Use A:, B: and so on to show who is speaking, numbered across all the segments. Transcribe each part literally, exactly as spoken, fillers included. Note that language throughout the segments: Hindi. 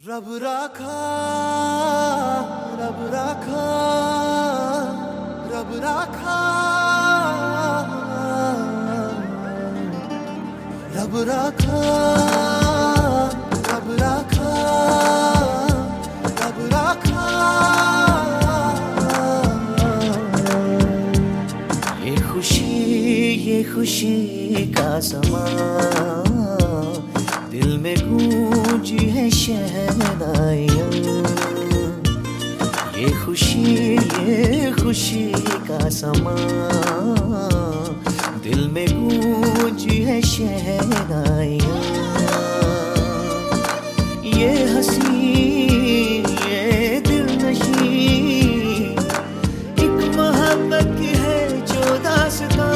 A: रब राखा रब राखा रब राखा रब राखा रब राखा रब राखा।
B: ये खुशी ये खुशी का समा दिल में गूंजी है शहनाइयाँ। ये खुशी ये खुशी का समा दिल में गूंजी है शहनाइयाँ। ये हंसी ये दिलनशी एक मोहब्बत की है जो दास्तां।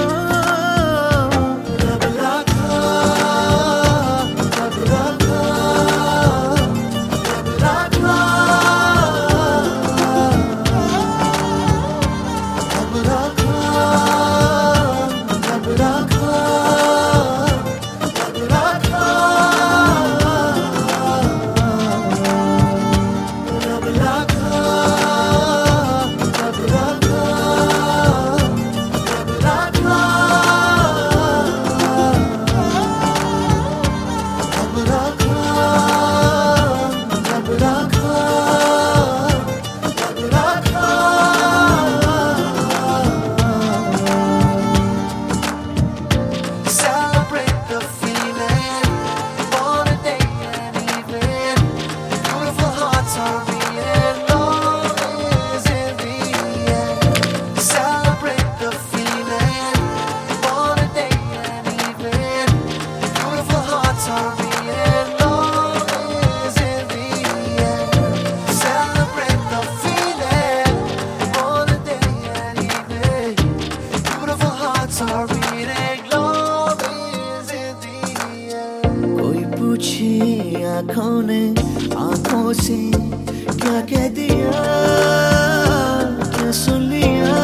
B: कोई पूछे आँखों ने आँखों से क्या कह दिया क्या सुन लिया।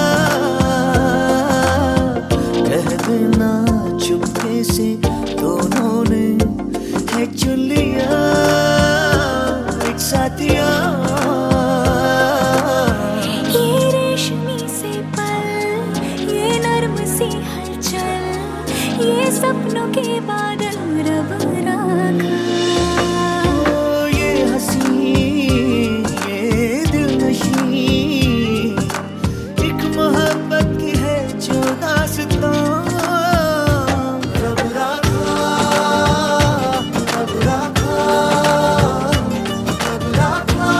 B: कह देना चुपके से दोनों ने है चुन लिया एक साथिया।
C: ये रेशमी से पल ये नर्म सी हलचल ये सपनों के बादल रब राखा।
B: ये हंसी ये दिलनशी एक मोहब्बत की है जो दास्तां।
A: रब राखा रब राखा रब राखा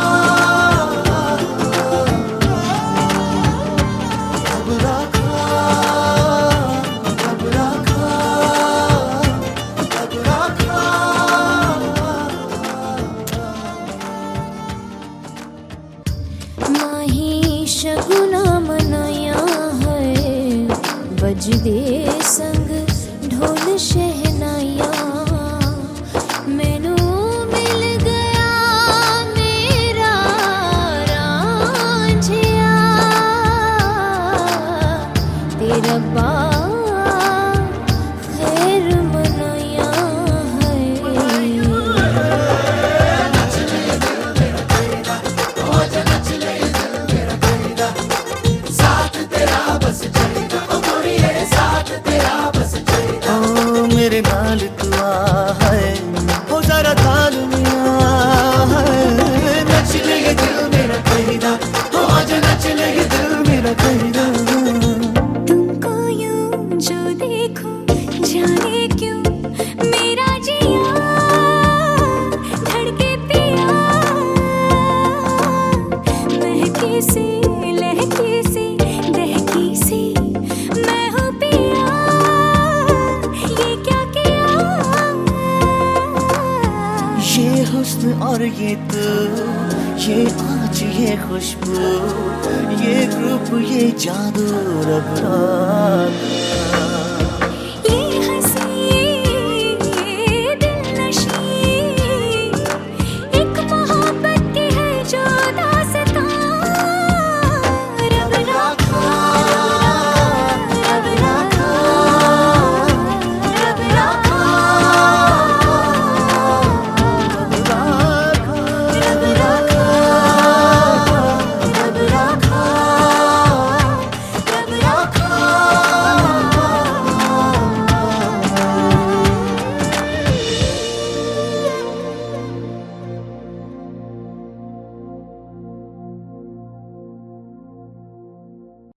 A: रब राखा रब राखा रब राखा।
C: माही शगुना मनाया है बजदे संग ढोल शहनाया। मैनू मिल गया मेरा रांझिया तेरा बा खैर मनाया है।
B: मेरे नाल तू आ है हो जरा ताल मिया है। नच ले ये दिल मेरा कहीदा हो आज नच ले ये दिल मेरा कहीदा।
C: तुमको यूं जो देखूं जाने क्यों मेरा जिया धड़के पिया। महके से लहके से दहकी से मैं हूँ पिया ये क्या किया।
B: ये हुस्न और ये तू ये आज ये खुशबू ये ग्रुप ये जादू रब राखा।